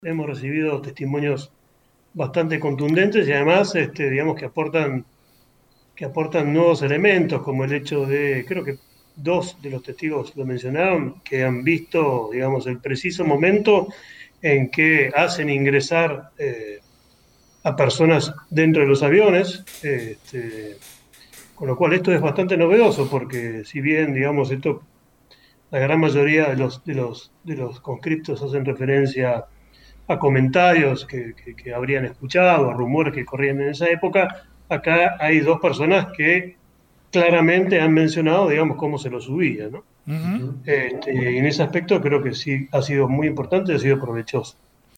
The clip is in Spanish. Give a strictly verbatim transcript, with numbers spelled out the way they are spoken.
hemos recibido testimonios bastante contundentes y además, este, digamos, que aportan, que aportan nuevos elementos, como el hecho de, creo que dos de los testigos lo mencionaron, que han visto, digamos, el preciso momento en que hacen ingresar eh, a personas dentro de los aviones, este, con lo cual esto es bastante novedoso, porque si bien, digamos, esto, la gran mayoría de los, de los, de los conscriptos hacen referencia a comentarios que, que, que habrían escuchado, a rumores que corrían en esa época, acá hay dos personas que claramente han mencionado, digamos, cómo se lo subía, ¿no? Ujú. Este, y en ese aspecto creo que sí ha sido muy importante y ha sido provechoso.